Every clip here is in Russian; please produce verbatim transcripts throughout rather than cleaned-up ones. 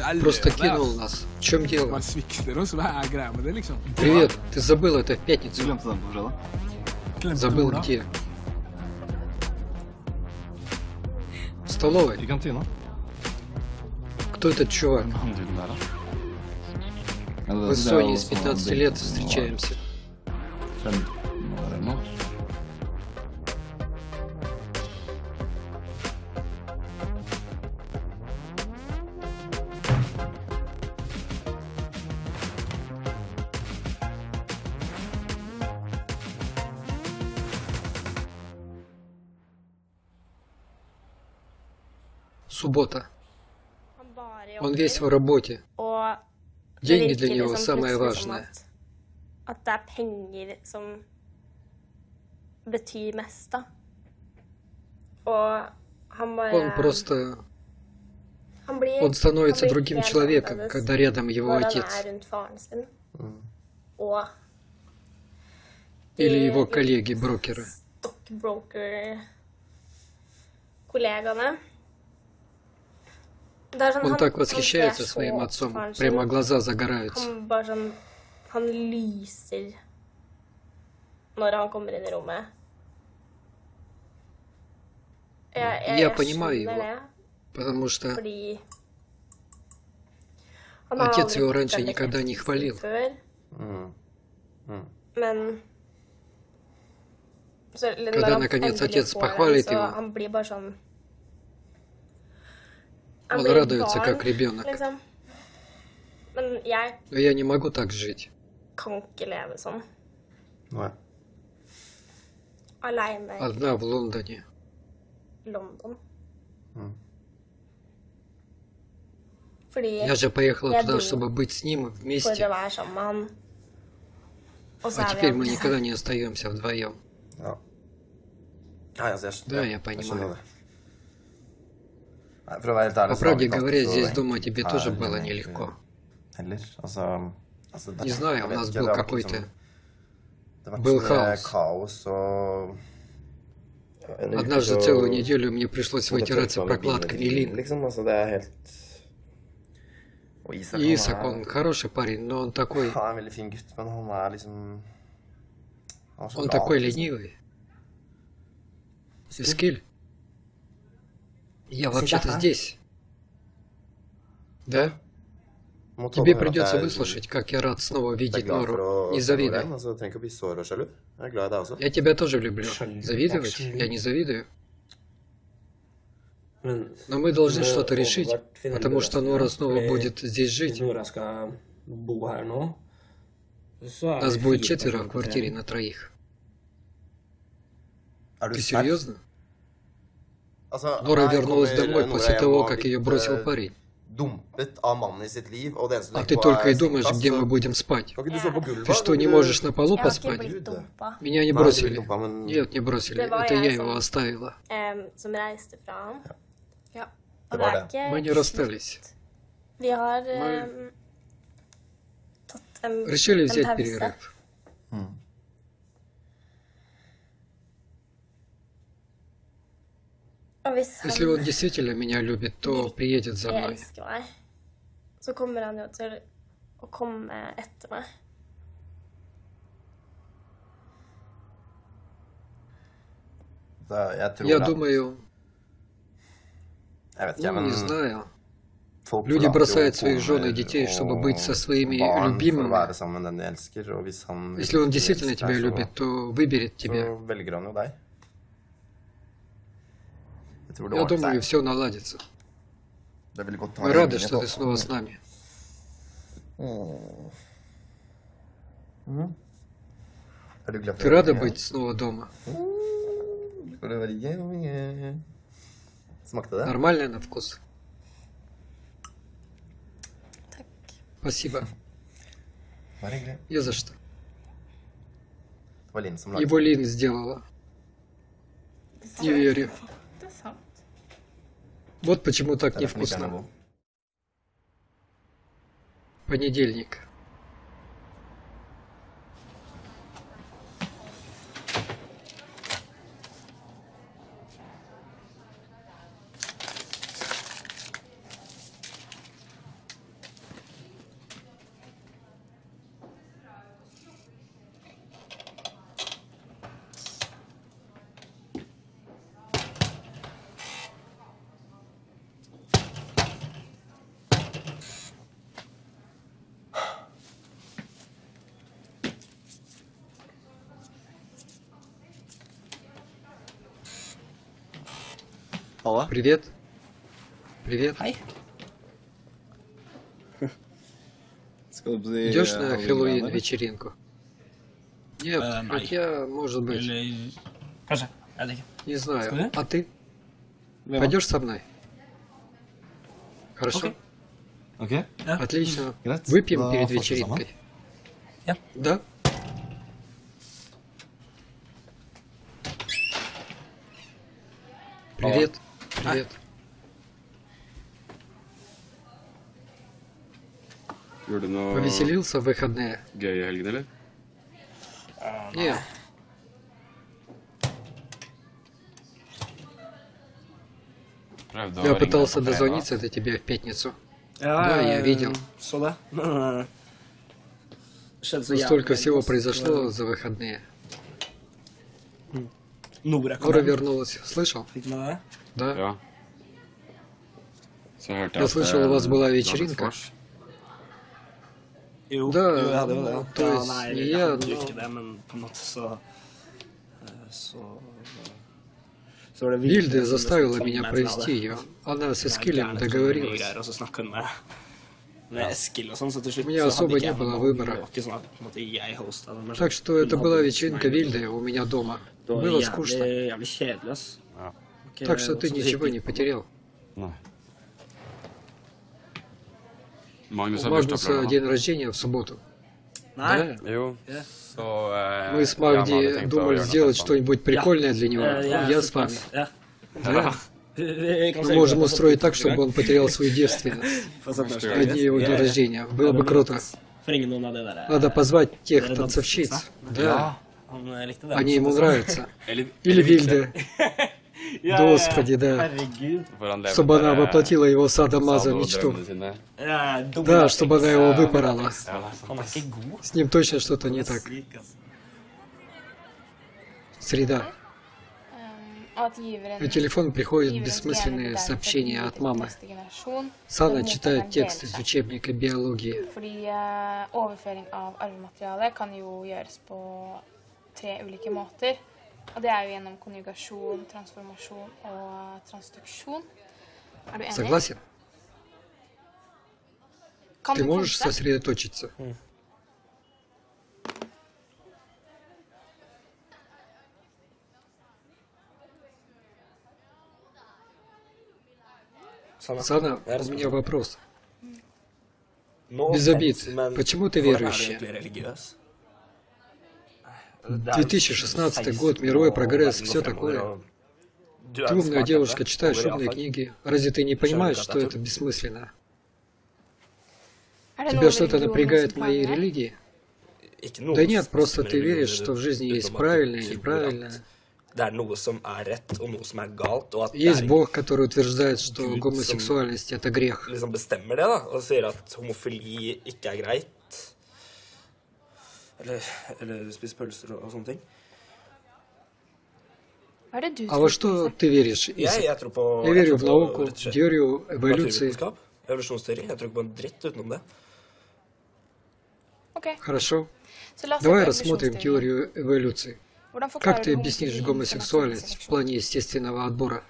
Просто кинул нас. В чем дело? Man svikter oss, vad är grejen med det liksom? Привет, ты забыл это в пятницу. Glömde den på fredag. Glömde Забыл Nora. где? В столовой. I kantina. Кто этот чувак? Han är typ nära. Eller, Мы с det är Соней alltså с пятнадцати en лет bild. встречаемся. Fem månader eller något. Суббота. Han bare Он jobber, весь в работе. og det Деньги для virker него liksom самое plutselig som важное. At, at det er penger som betyr mest, da. Og han bare Он просто... han blir, Он становится han blir другим helt человеком, annerledes когда рядом его når han отец. er rundt faren sin. Og Или de его коллеги-брокеры. stockbroker-kollegaene. Det er sånn, Он han- так han восхищается ser så своим opp отцом. faren sin. Прямо глаза загораются. Han bare sånn Han lyser når han kommer inn i rommet. Jeg, jeg, Я jeg понимаю skjønner его. det, Потому что fordi han har отец aldri его fått раньше den никогда не bekreftelsen хвалил. Før, Mm. Mm. men så, eller Когда, når han наконец, endelig отец får похвалит den, så его, han blir bare sånn Han он blir радуется, barn, как ребенок. liksom. Men jeg Но я не могу так жить. kan ikke leve sånn. Nej. Aleine i Одна в Лондоне. London. Mm. Fordi Я же поехала Я туда, думаю, чтобы быть с ним for å вместе. være sammen med han. Og så А er vi теперь мы aldri никогда sammen. не остаемся вдвоем. Ja. Ja, alltså, jag, Да, ja, я понимаю. skjønner det. Nej, för att vara helt ärlig По så har правде vi inte говоря, haft så здесь дома тебе här тоже было länge нелегко. Heller. Alltså, alltså, det- Не знаю, jag у vet нас inte, был det har varit какой-то... liksom- Det har varit был så mycket хаос. kaos och... Однажды целую неделю мне пришлось Och det вытираться tilltar med прокладками bilder, Лин. Liksom, alltså, det är helt... Och Isak, И Исак, han он är... хороший парень, но он такой... Han är en väldigt fin gutt, men han är liksom... Han är så Он bra, такой liksom. ленивый. Эскиль? Я вообще-то här. здесь. Да? Mot Тебе honom, придется att jag- выслушать, как я рад снова jag är видеть glad för Нору. att- Не för завидуй. den, alltså, tänk att bli sårad och sjalu. Jag är glad i det också. Я тебя тоже люблю. Шалю, Завидовать? так шалю. Я не завидую. Men Но мы должны Men что-то om решить, vart finner потому du что lösningen? Нора снова För будет здесь жить. Nora ska bo här nu. Så är Нас vi будет fyra четверо personer в på квартире träning. на троих. Är du Ты stark? серьезно? Alltså, Нора här вернулась kommer домой Nora после hem того, och как ее blivit, бросил eh, парень. dumpet av mannen i sitt liv, och det eneste А tenker ты på только er и думаешь, sengeplass, где så- мы будем спать. Kan ikke du sove på gulvet? Ты что, не Kan ikke можешь на полу Jeg har ikke поспать? blitt dumpa. Меня не Nei, бросили. du dumpa, men- Нет, не бросили. Det var Это jeg я som- его оставила. em, som reiste fra han. Ja. Og Det det var er det. ikke Мы не расстались. Vi har Мы- em, tatt en, Решили en взять pause. перерыв. Mm. Og hvis han Если он действительно меня любит, то приедет за virkelig мной. elsker meg, så kommer han jo til å komme etter meg. Det, jeg tror Я at- думаю, Jeg vet ikke, ну, men не знаю. folk Люди forlater бросают jo своих жен и koner детей, чтобы og быть со своими barn for å любимыми. være sammen med den de elsker, og hvis han Если он virkelig действительно elsker тебя deg, så- любит, то выберет тебя. så velger han jo deg. Jeg tror det Я ordner думаю, seg. все наладится. Det er veldig godt å Мы være рады, enig что på. ты снова с нами. Mm. Er du glad for Ты å рада være быть снова дома? Mm. Skal det være hjemme? Smakte det? Нормально на вкус? Takk. Спасибо. Bare hyggelig. Не за что. Det var Linn som lagde Его Лин сделала. Не верю. Det er sant. Вот почему так det. Er derfor den ikke er noe невкусно. god. Понедельник. Halla. Привет. Привет. Hei. Skal du på de Идешь на Halloween-greiene, Хэллоуин eller? вечеринку? Нет, Э, най. хотя, может быть, Eller kanskje. Jeg vet ikke. не знаю. Skal du? А ты? Hvem da? Пойдешь со мной? Хорошо? Окей. Ok. Отлично. Greit. Выпьем Da перед får vi вечеринкой. Ja. Да? Привет. Привет. Gjorde du noe Повеселился в выходные? gøy i helgen, eller? Нет. Prøvde å Я ringe пытался deg på fredag. дозвониться до тебя в пятницу. Ja, Да, я видел. Så det. Men, eh, det skjedde så Но столько jævlig всего lenge, altså. произошло за выходные. Nora kom Нора hjem. вернулась. Слышал? Fikk du med det? Да. Ja. Så hørte Я at, слышал, eh, у вас была du hadde вечеринка. vors. Jo, Да, jo, jeg hadde jo det. ну, то Ja, есть nei, не jeg я, hadde jo но- ikke det, men på en måte så eh, Så Så var det Вильда som заставила liksom меня tvang meg til å ha провести det. ее. Она с Det er Эскилем gærent, договорилась. mye greier, Og så snakket hun med med Eskil og sånn, så til slutt У меня så особо hadde ikke не jeg было noe- выбора. Det var ikke sånn at på en måte jeg hostet det, men Так что это hun была hadde вечеринка meg- Вильды у меня дома. Det var Было jævlig- скучно. Jævlig kjedelig, ass. Ja. Ikke- Так что ты så ничего sikkert- не потерял. Nei. Magnus У har bursdag Магнуса på lørdag. день рождения в субботу. Nei. Да. Jo, Ja. så eh, Мы с ja, vi hadde Магди tenkt å думали gjøre noe сделать sånt. что-нибудь прикольное для него. Eh, jeg er Я с så вами. spent. Ja. Да. Vi- vi kan Мы se можем på- устроить так, чтобы он потерял свою девственность på syttenårsdagen. Ja, на дне его Ja, дня ja. рождения. Было бы круто. Forringe noen av det der. Надо позвать тех Dere танцовщиц. danser, Да, Han eh, likte det. они ему нравятся. Eller, Или Вильда, Ja, Господи, да. Herregud. for han lever Чтобы она bare воплотила его Садо-Мазо мечту. drømmene sine. Ja, dum Да, jævel. чтобы она его выпорола. Ja, det er sant. Han er ikke god. С ним точно что-то не так. Syk, ass. Среда. Og at giveren, На телефон приходят giverens бессмысленные gjerne сообщения derfor от videre til мамы. neste generasjon, Сана men читает mottakeren текст deler из seg. учебника биологии. Fordi eh, overføring av arvemateriale kan jo gjøres på tre ulike måter. Og det er jo gjennom konjugasjon, transformasjon og transduksjon. Er du enig? Согласен? Kan Ты du можешь kanskje? сосредоточиться? Sanna. Сана, Det er у меня вопрос. No Без offense, обид. men Почему ты hvorfor er du верующая? egentlig religiøs? Det er две тысячи шестнадцатый год, мировой прогресс, все такое. Ты умная девушка, читаешь умные книги. Разве ты не понимаешь, что это бессмысленно? Er det noe Тебя что-то religion напрягает в som моей plager deg? религии? Ikke noe Да нет, som просто ты religion, веришь, что в жизни есть utenom at правильное du и tror неправильное. at Det er noe som er rett, og noe som er galt, og at det Есть er Бог, который утверждает, что Gud, гомосексуальность это грех. liksom bestemmer det, da, og sier at homofili ikke er greit. Eller, eller spise pølser og, og sånne ting. Hva er det du А tror во på, что Isak? ты веришь, Jeg, Исак? jeg tror på Я jeg верю tror в på науку, rett og slett теорию эволюции. naturvitenskap, evolusjonsteori. Jeg tror ikke på en dritt utenom det. Ok, Хорошо. så la oss se Давай på рассмотрим evolusjonsteorien. теорию эволюции. Hvordan Как forklarer ты du объяснишь homofili som гомосексуальность naturlig в seleksjon? плане естественного отбора?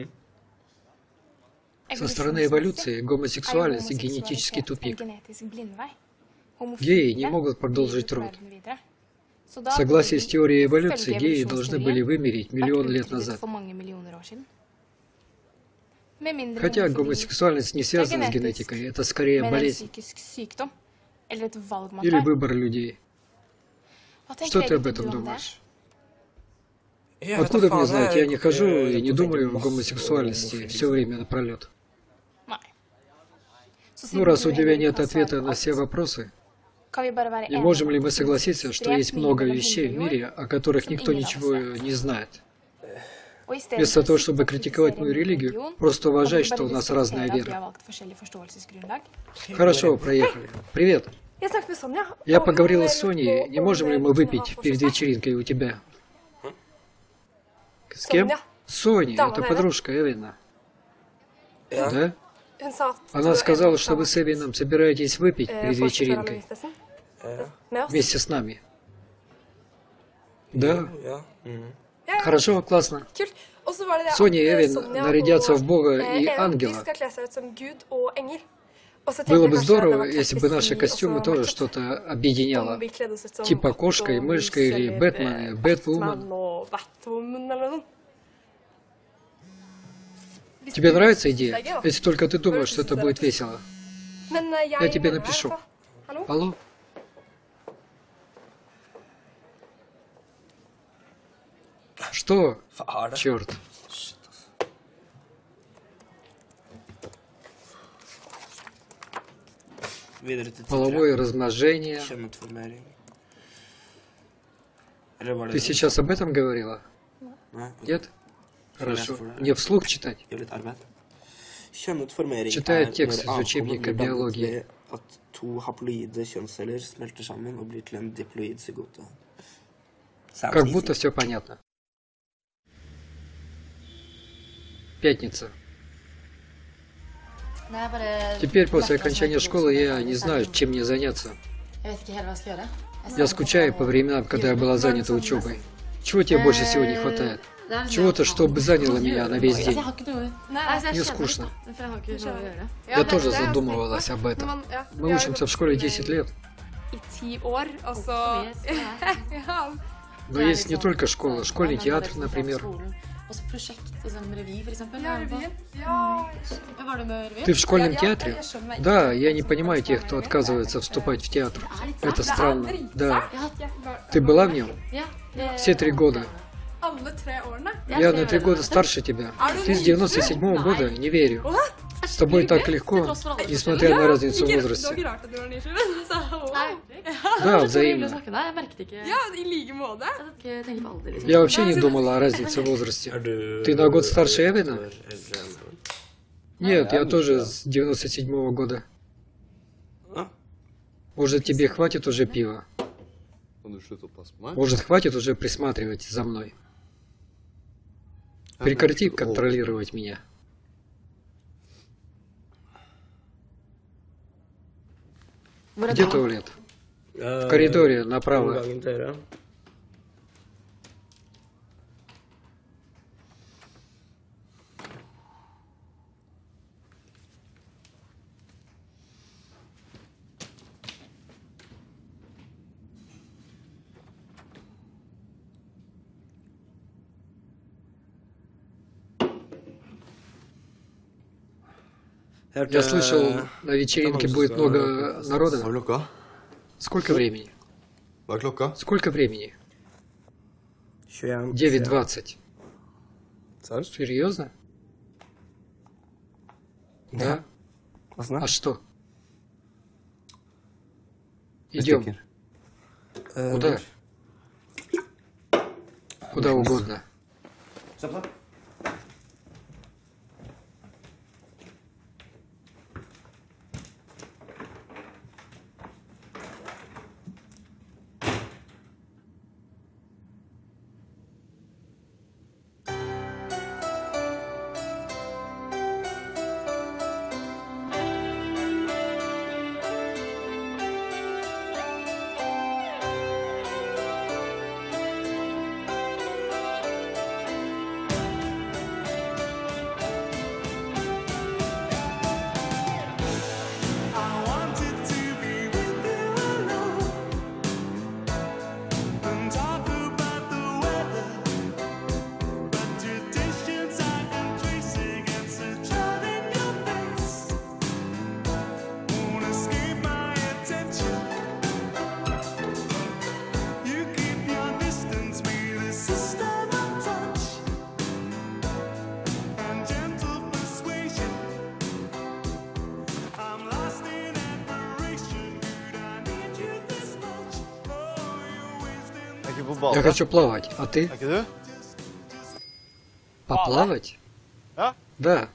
Со стороны Evolusjonsmessig эволюции er jo гомосексуальность – генетический homoseksualitet тупик. en genetisk blindvei. Геи не Homofile могут продолжить driver труд. verden videre. Så da В согласии burde с vi, теорией эволюции, ifølge геи должны были evolusjonsteorien, вымереть vært миллион лет utryddet назад. for mange millioner år siden. Med mindre Хотя homofili гомосексуальность не связана с genetisk, генетикой, это скорее men en болезнь psykisk sykdom, eller et valg man или tar. выбор людей. Hva tenker Что ты об egentlig этом du om det? думаешь? Jeg vet Откуда da мне faen, знать? jeg Я не хожу går и не rundt og думаю tenker в masse гомосексуальности om все время напролет. Nei. Så Ну, siden раз du у тебя heller нет kan svare ответа på на alt, все вопросы, kan vi bare være и enige можем om ли at мы det согласиться, finnes что есть ekstremt много mye mellom вещей в himmel og мире, jord, о которых som никто ingen av oss ничего vet. не знает? Og i stedet Вместо for å того, sitte чтобы og критиковать kritisere мою min религию, religion, просто kan vi уважай, bare что у нас respektere разная at vi вера. har valgt forskjellig forståelsesgrunnlag. Хорошо, проехали. Привет. Jeg snakket med Sonja. Я og поговорила hun с Соней, lurte не på можем om ли vi мы kunne выпить ha перед fortsatt. вечеринкой у тебя? С кем? Sonja. Соня, Да, это наверное. подружка Эвина. Ja. Да? Hun sa at Она сказала, что вы с Эвином собираетесь выпить eh, перед forsker fra вечеринкой Manifesten Ja. med oss. вместе с нами. Да? Ja. Mhm. Ja, ja, Хорошо, классно. kult. Соня и Эвин нарядятся в Бога и ангела. Было бы здорово, если бы наши костюмы тоже что-то объединяло. Типа кошка и мышка или Бэтмен и Бэтвумен. Тебе нравится идея? Если только ты думаешь, что это будет весело. Я тебе напишу. Алло? Что? Черт. Половое размножение. Ты сейчас об этом говорила? Нет? Хорошо. Мне вслух читать? Читаю текст из учебника биологии. Как будто все понятно. Пятница. Теперь после окончания школы я не знаю, чем мне заняться. Я скучаю по временам, когда я была занята учебой. Чего тебе больше всего не хватает? Чего-то, чтобы заняло меня на весь день. Мне скучно. Я тоже задумывалась об этом. Мы учимся в школе десять лет. Но есть не только школа, школьный театр, например. Ты в школьном театре? Да, я не понимаю тех, кто отказывается вступать в театр. Это странно. Да. Ты была в нем? Все три года. Я на три года старше тебя. Ты с девяносто седьмого года? Не верю. С тобой так легко, несмотря на разницу в возрасте. Да, взаимно. Я вообще не думала о разнице в возрасте. Ты на год старше Эвина? Нет, я тоже с девяносто седьмого года. Может, тебе хватит уже пива? Может, хватит уже присматривать за мной? Прекрати контролировать меня. Где туалет? В коридоре, направо. Я слышал, на вечеринке будет много народа. Сколько времени? Сколько времени? девять двадцать. Серьезно? Да? А что? Идем. Куда? Куда угодно. Я хочу плавать, а ты? Поплавать? Да.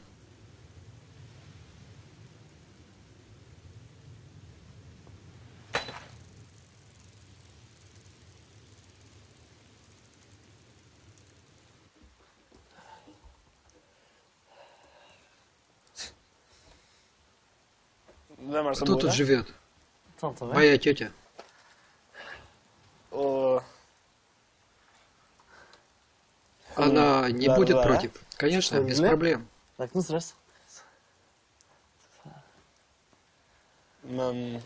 Кто тут живет? Моя тетя. А Она не будет против. Конечно, без проблем. Det er ikke noe stress. Men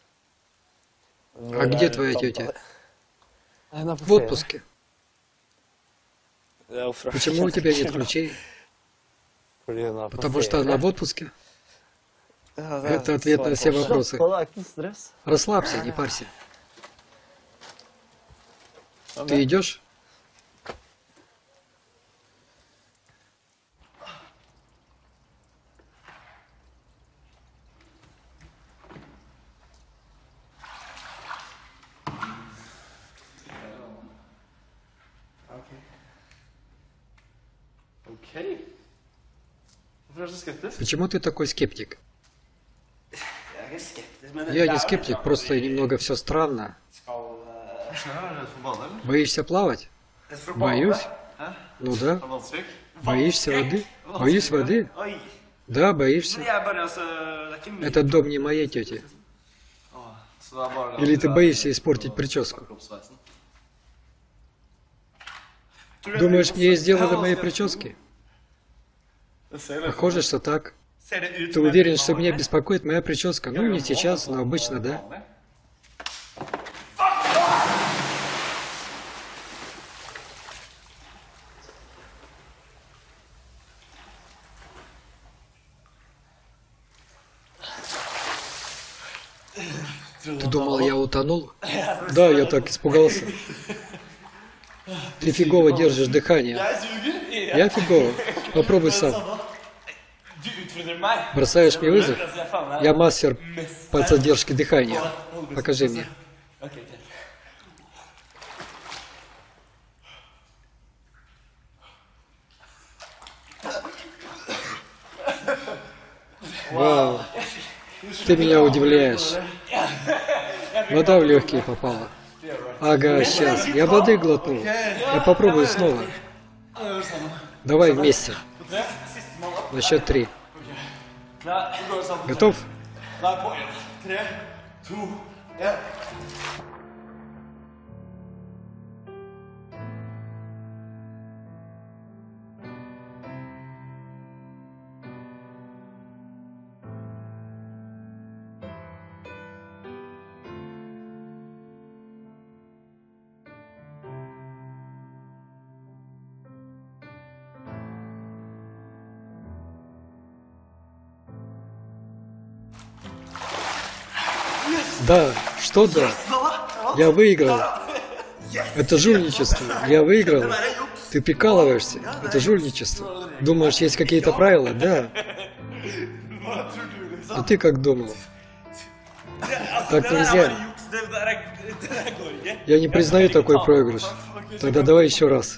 А где твоя тетя? Hun er på В ferie. отпуске. Det er jo fra- Почему у тебя нет ключей? Fordi hun er på Потому что ferie. она в отпуске. Ja, det er Это ответ svar на все på- вопросы. Slapp av, det er ikke noe stress. Расслабься, не парься. Ты идешь? Ok. Hvorfor er du så skeptisk? Почему ты такой скептик? Jeg er ikke skeptisk, men Я не скептик, просто немного все странно. Боишься плавать? Боюсь. Ну да. Боишься воды? Боюсь воды? Oi. Да, боишься. Jeg er bare, altså, det er ikke mye. Этот дом не моей тети. Så det er bare Или ты боишься испортить прическу? Думаешь, мне сделали мои прически? Похоже, что так. Ser det ut Ты som jeg уверен, blir что меня vanlig? беспокоит моя прическа? Ну, не сейчас, но обычно, да. Ты думал, я утонул? Да, я так испугался. Ты фигово держишь дыхание. Jeg suger. Я фигово. Попробуй сам. Du utfordrer meg. Бросаешь мне вызов? Altså, jeg faen meg- Я мастер по задержке дыхания. Покажи мне. Ok, ok. Вау. Ты меня удивляешь. Вода в легкие попала. Ага, сейчас. Я воды глотнул. Я попробую снова. Давай вместе. На счет три. Klar, så går det sammen. Готов? Da er på en, tre, to, en. Да. Что да? Я выиграл. Это жульничество. Я выиграл. Ты прикалываешься. Это жульничество. Думаешь, есть какие-то правила? Да. А ты как думал? Так нельзя. Juks, det der er, det der går ikke. Я не признаю такой проигрыш. Тогда давай еще раз.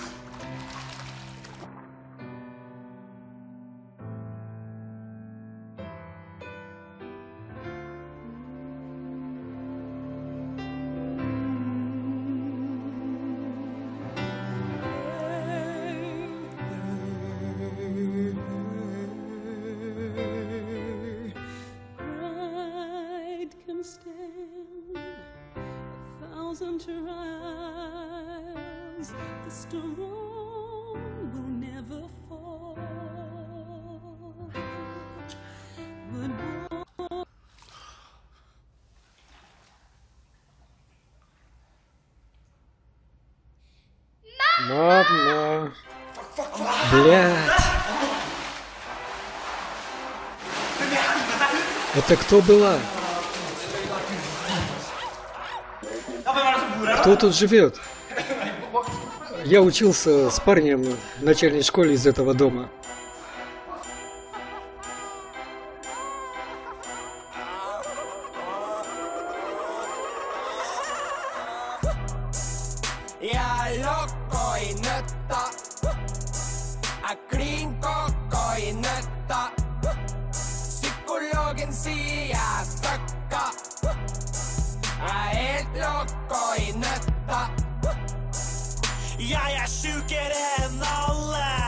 Pride can stand a thousand trials. The strong will never fall. But Мама. Блядь. Это кто была? Кто тут живет? Я учился с парнем в начальной школе из этого дома. Jeg er loco i nøtta. Er klin koko i nøtta. Psykologen sier jeg er fucka. Jeg er helt loco i nøtta. Jeg er sjukere enn alle.